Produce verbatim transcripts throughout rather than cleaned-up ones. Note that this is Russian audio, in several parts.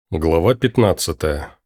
Глава пятнадцатая.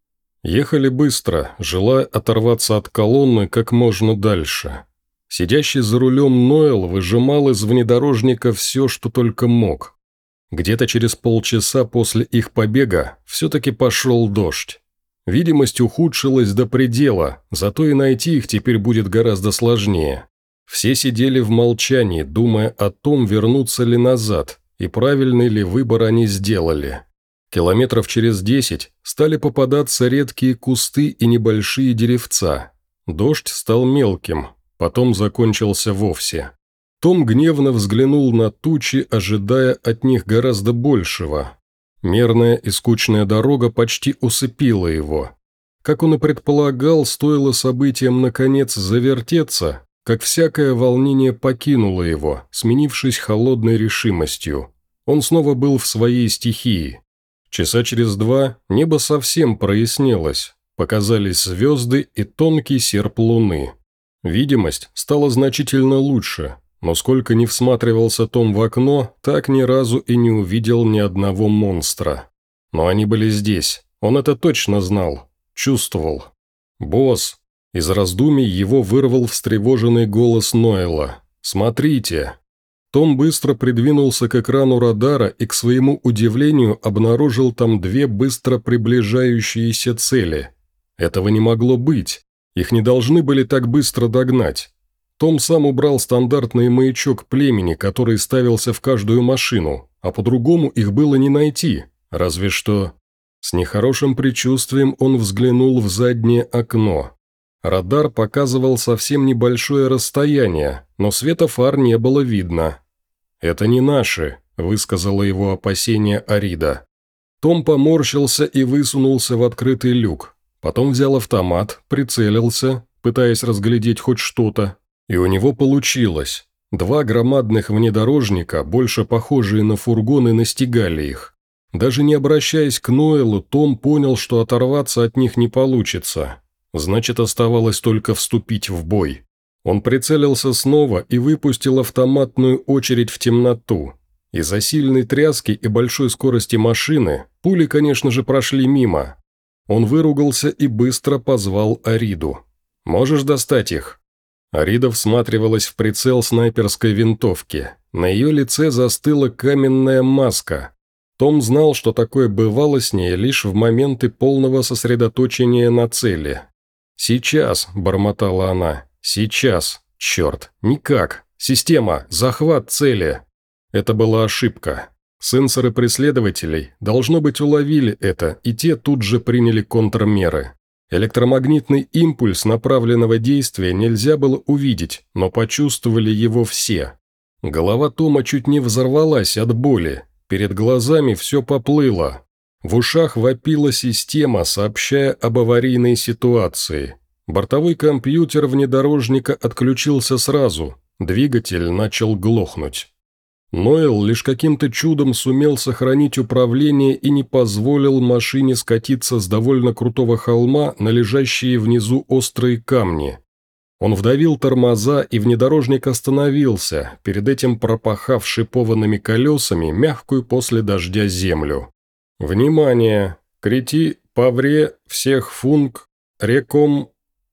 Ехали быстро, желая оторваться от колонны как можно дальше. Сидящий за рулем Ноэл выжимал из внедорожника все, что только мог. Где-то через полчаса после их побега все-таки пошел дождь. Видимость ухудшилась до предела, зато и найти их теперь будет гораздо сложнее. Все сидели в молчании, думая о том, вернуться ли назад, и правильный ли выбор они сделали. Километров через десять стали попадаться редкие кусты и небольшие деревца. Дождь стал мелким, потом закончился вовсе. Том гневно взглянул на тучи, ожидая от них гораздо большего. Мерная и скучная дорога почти усыпила его. Как он и предполагал, стоило событиям наконец завертеться, как всякое волнение покинуло его, сменившись холодной решимостью. Он снова был в своей стихии. Часа через два небо совсем прояснилось, показались звезды и тонкий серп луны. Видимость стала значительно лучше, но сколько ни всматривался Том в окно, так ни разу и не увидел ни одного монстра. Но они были здесь, он это точно знал, чувствовал. «Босс!» Из раздумий его вырвал встревоженный голос Ноэла. «Смотрите!» Том быстро придвинулся к экрану радара и, к своему удивлению, обнаружил там две быстро приближающиеся цели. Этого не могло быть. Их не должны были так быстро догнать. Том сам убрал стандартный маячок племени, который ставился в каждую машину, а по-другому их было не найти, разве что... С нехорошим предчувствием он взглянул в заднее окно. Радар показывал совсем небольшое расстояние, но света фар не было видно. «Это не наши», – высказала его опасение Арида. Том поморщился и высунулся в открытый люк. Потом взял автомат, прицелился, пытаясь разглядеть хоть что-то. И у него получилось. Два громадных внедорожника, больше похожие на фургоны, настигали их. Даже не обращаясь к Ноэлу, Том понял, что оторваться от них не получится. Значит, оставалось только вступить в бой. Он прицелился снова и выпустил автоматную очередь в темноту. Из-за сильной тряски и большой скорости машины пули, конечно же, прошли мимо. Он выругался и быстро позвал Ариду. «Можешь достать их?» Арида всматривалась в прицел снайперской винтовки. На ее лице застыла каменная маска. Том знал, что такое бывало с ней лишь в моменты полного сосредоточения на цели. «Сейчас», – бормотала она. «Сейчас. Черт. Никак. Система. Захват цели». Это была ошибка. Сенсоры преследователей, должно быть, уловили это, и те тут же приняли контрмеры. Электромагнитный импульс направленного действия нельзя было увидеть, но почувствовали его все. Голова Тома чуть не взорвалась от боли. Перед глазами все поплыло. В ушах вопила система, сообщая об аварийной ситуации. Бортовой компьютер внедорожника отключился сразу, двигатель начал глохнуть. Ноэл лишь каким-то чудом сумел сохранить управление и не позволил машине скатиться с довольно крутого холма на лежащие внизу острые камни. Он вдавил тормоза, и внедорожник остановился, перед этим пропахав шипованными колесами мягкую после дождя землю. «Внимание! Крити, павре, всех функ, реком,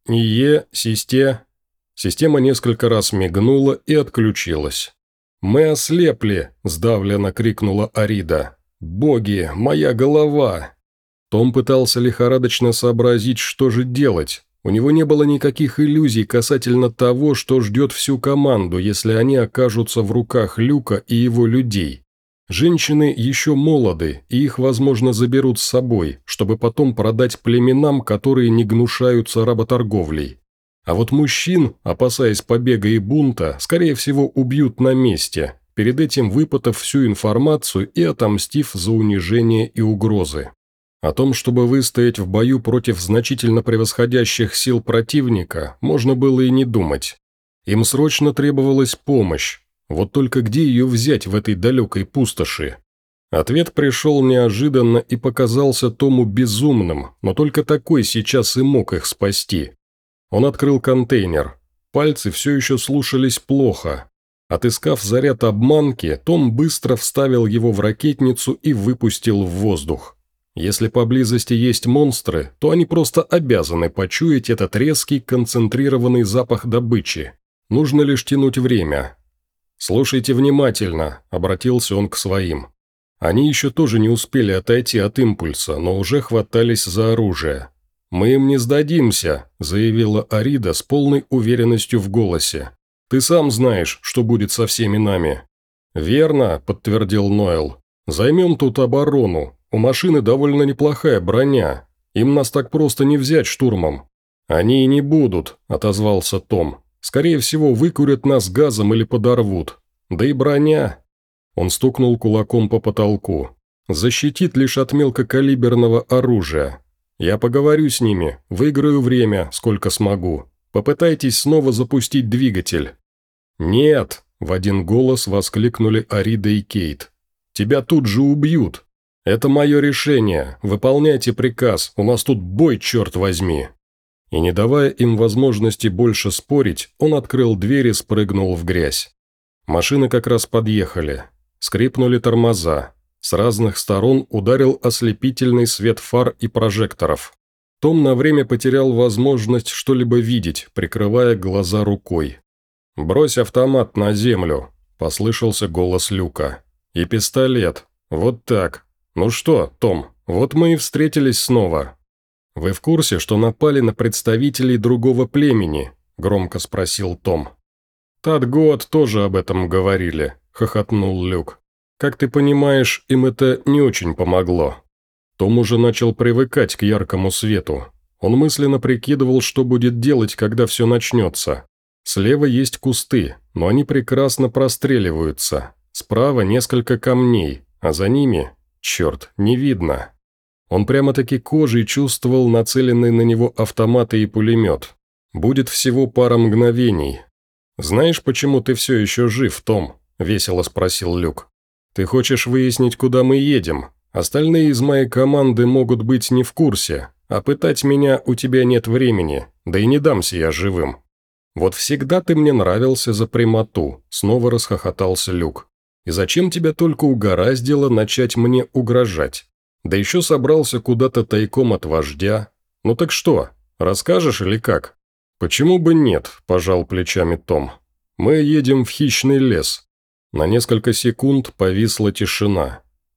ие, систе...» Система несколько раз мигнула и отключилась. «Мы ослепли!» – сдавленно крикнула Арида. «Боги, моя голова!» Том пытался лихорадочно сообразить, что же делать. У него не было никаких иллюзий касательно того, что ждет всю команду, если они окажутся в руках Люка и его людей. Женщины еще молоды, и их, возможно, заберут с собой, чтобы потом продать племенам, которые не гнушаются работорговлей. А вот мужчин, опасаясь побега и бунта, скорее всего, убьют на месте, перед этим выпытав всю информацию и отомстив за унижение и угрозы. О том, чтобы выстоять в бою против значительно превосходящих сил противника, можно было и не думать. Им срочно требовалась помощь. Вот только где ее взять в этой далекой пустоши? Ответ пришел неожиданно и показался Тому безумным, но только такой сейчас и мог их спасти. Он открыл контейнер. Пальцы все еще слушались плохо. Отыскав заряд обманки, Том быстро вставил его в ракетницу и выпустил в воздух. Если поблизости есть монстры, то они просто обязаны почуять этот резкий, концентрированный запах добычи. Нужно лишь тянуть время. «Слушайте внимательно», – обратился он к своим. Они еще тоже не успели отойти от импульса, но уже хватались за оружие. «Мы им не сдадимся», – заявила Арида с полной уверенностью в голосе. «Ты сам знаешь, что будет со всеми нами». «Верно», – подтвердил Ноэл. «Займем тут оборону. У машины довольно неплохая броня. Им нас так просто не взять штурмом». «Они и не будут», – отозвался Том. «Скорее всего, выкурят нас газом или подорвут. Да и броня...» Он стукнул кулаком по потолку. «Защитит лишь от мелкокалиберного оружия. Я поговорю с ними, выиграю время, сколько смогу. Попытайтесь снова запустить двигатель». «Нет», – в один голос воскликнули Арида и Кейт. «Тебя тут же убьют. Это мое решение. Выполняйте приказ, у нас тут бой, черт возьми». И не давая им возможности больше спорить, он открыл дверь и спрыгнул в грязь. Машины как раз подъехали. Скрипнули тормоза. С разных сторон ударил ослепительный свет фар и прожекторов. Том на время потерял возможность что-либо видеть, прикрывая глаза рукой. «Брось автомат на землю», – послышался голос Люка. «И пистолет. Вот так. Ну что, Том, вот мы и встретились снова». «Вы в курсе, что напали на представителей другого племени?» – громко спросил Том. «Тот год тоже об этом говорили», – хохотнул Люк. «Как ты понимаешь, им это не очень помогло». Том уже начал привыкать к яркому свету. Он мысленно прикидывал, что будет делать, когда все начнется. Слева есть кусты, но они прекрасно простреливаются. Справа несколько камней, а за ними, черт, не видно. Он прямо-таки кожей чувствовал нацеленный на него автоматы и пулемет. Будет всего пара мгновений. «Знаешь, почему ты все еще жив, Том?» – весело спросил Люк. «Ты хочешь выяснить, куда мы едем? Остальные из моей команды могут быть не в курсе, а пытать меня у тебя нет времени, да и не дамся я живым». «Вот всегда ты мне нравился за прямоту», – снова расхохотался Люк. «И зачем тебя только угораздило начать мне угрожать? Да еще собрался куда-то тайком от вождя. Ну так что, расскажешь или как?» «Почему бы нет?» – пожал плечами Том. «Мы едем в хищный лес». На несколько секунд повисла тишина.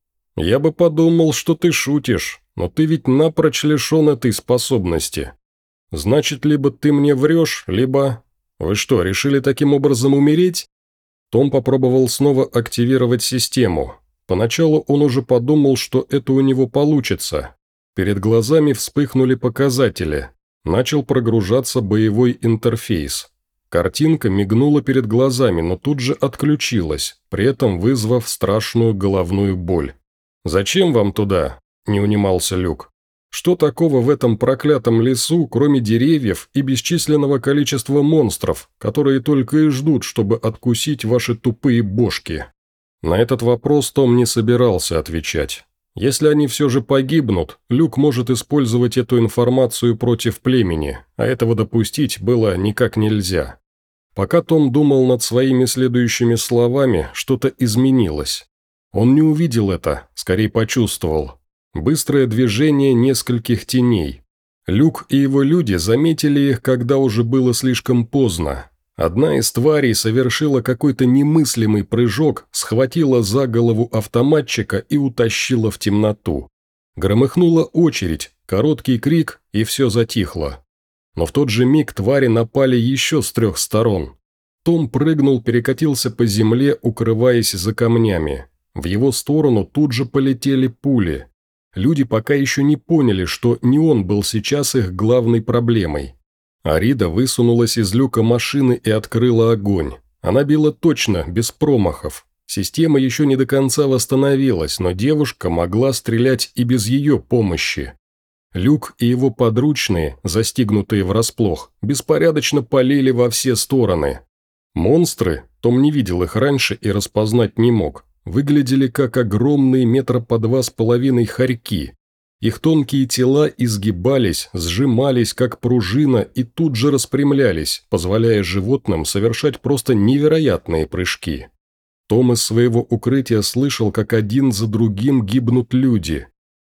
«Я бы подумал, что ты шутишь, но ты ведь напрочь лишен этой способности. Значит, либо ты мне врешь, либо... Вы что, решили таким образом умереть?» Том попробовал снова активировать систему. Поначалу он уже подумал, что это у него получится. Перед глазами вспыхнули показатели. Начал прогружаться боевой интерфейс. Картинка мигнула перед глазами, но тут же отключилась, при этом вызвав страшную головную боль. «Зачем вам туда?» – не унимался Люк. «Что такого в этом проклятом лесу, кроме деревьев и бесчисленного количества монстров, которые только и ждут, чтобы откусить ваши тупые бошки?» На этот вопрос Том не собирался отвечать. Если они все же погибнут, Люк может использовать эту информацию против племени, а этого допустить было никак нельзя. Пока Том думал над своими следующими словами, что-то изменилось. Он не увидел это, скорее почувствовал. Быстрое движение нескольких теней. Люк и его люди заметили их, когда уже было слишком поздно. Одна из тварей совершила какой-то немыслимый прыжок, схватила за голову автоматчика и утащила в темноту. Громыхнула очередь, короткий крик, и все затихло. Но в тот же миг твари напали еще с трех сторон. Том прыгнул, перекатился по земле, укрываясь за камнями. В его сторону тут же полетели пули. Люди пока еще не поняли, что не он был сейчас их главной проблемой. Арида высунулась из люка машины и открыла огонь. Она била точно, без промахов. Система еще не до конца восстановилась, но девушка могла стрелять и без ее помощи. Люк и его подручные, застигнутые врасплох, беспорядочно палили во все стороны. Монстры, Том не видел их раньше и распознать не мог, выглядели как огромные метра по два с половиной хорьки. Их тонкие тела изгибались, сжимались, как пружина, и тут же распрямлялись, позволяя животным совершать просто невероятные прыжки. Том из своего укрытия слышал, как один за другим гибнут люди.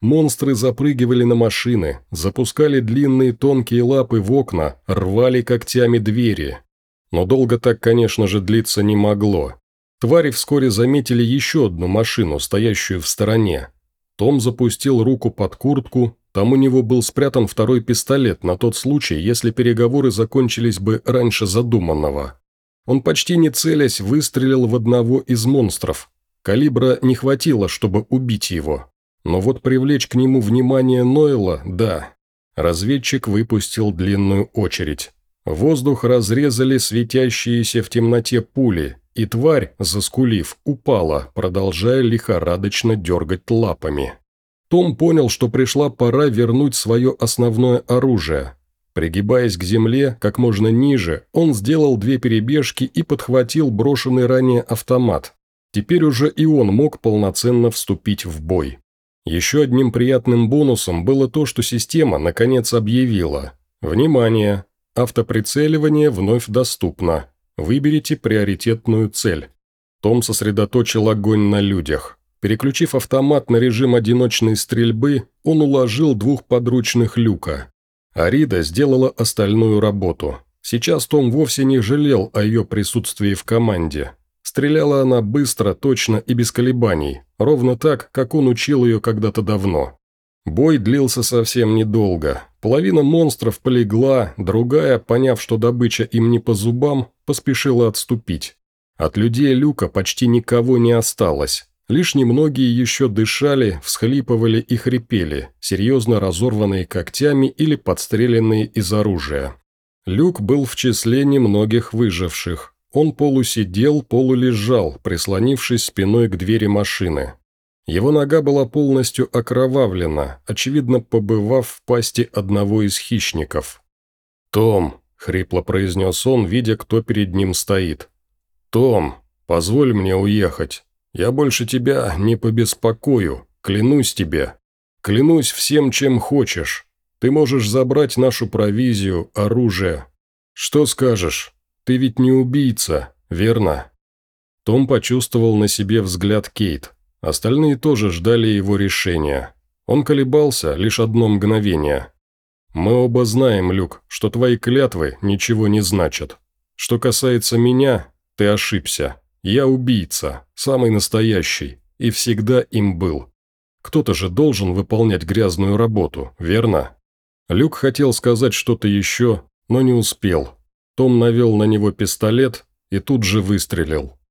Монстры запрыгивали на машины, запускали длинные тонкие лапы в окна, рвали когтями двери. Но долго так, конечно же, длиться не могло. Твари вскоре заметили еще одну машину, стоящую в стороне. Том запустил руку под куртку, там у него был спрятан второй пистолет на тот случай, если переговоры закончились бы раньше задуманного. Он почти не целясь выстрелил в одного из монстров. Калибра не хватило, чтобы убить его. Но вот привлечь к нему внимание Нойла – да. Разведчик выпустил длинную очередь. Воздух разрезали светящиеся в темноте пули, и тварь, заскулив, упала, продолжая лихорадочно дергать лапами. Том понял, что пришла пора вернуть свое основное оружие. Пригибаясь к земле как можно ниже, он сделал две перебежки и подхватил брошенный ранее автомат. Теперь уже и он мог полноценно вступить в бой. Еще одним приятным бонусом было то, что система наконец объявила: «Внимание! Автоприцеливание вновь доступно. Выберите приоритетную цель». Том сосредоточил огонь на людях. Переключив автомат на режим одиночной стрельбы, он уложил двух подручных Люка. Арида сделала остальную работу. Сейчас Том вовсе не жалел о ее присутствии в команде. Стреляла она быстро, точно и без колебаний, ровно так, как он учил ее когда-то давно. Бой длился совсем недолго. Половина монстров полегла, другая, поняв, что добыча им не по зубам, поспешила отступить. От людей Люка почти никого не осталось. Лишь немногие еще дышали, всхлипывали и хрипели, серьезно разорванные когтями или подстреленные из оружия. Люк был в числе немногих выживших. Он полусидел, полулежал, прислонившись спиной к двери машины. Его нога была полностью окровавлена, очевидно, побывав в пасти одного из хищников. «Том», — хрипло произнес он, видя, кто перед ним стоит. «Том, позволь мне уехать. Я больше тебя не побеспокою, клянусь тебе. Клянусь всем, чем хочешь. Ты можешь забрать нашу провизию, оружие. Что скажешь? Ты ведь не убийца, верно?» Том почувствовал на себе взгляд Кейт. Остальные тоже ждали его решения. Он колебался лишь одно мгновение. «Мы оба знаем, Люк, что твои клятвы ничего не значат. Что касается меня, ты ошибся. Я убийца, самый настоящий, и всегда им был. Кто-то же должен выполнять грязную работу, верно?» Люк хотел сказать что-то еще, но не успел. Том навел на него пистолет и тут же выстрелил.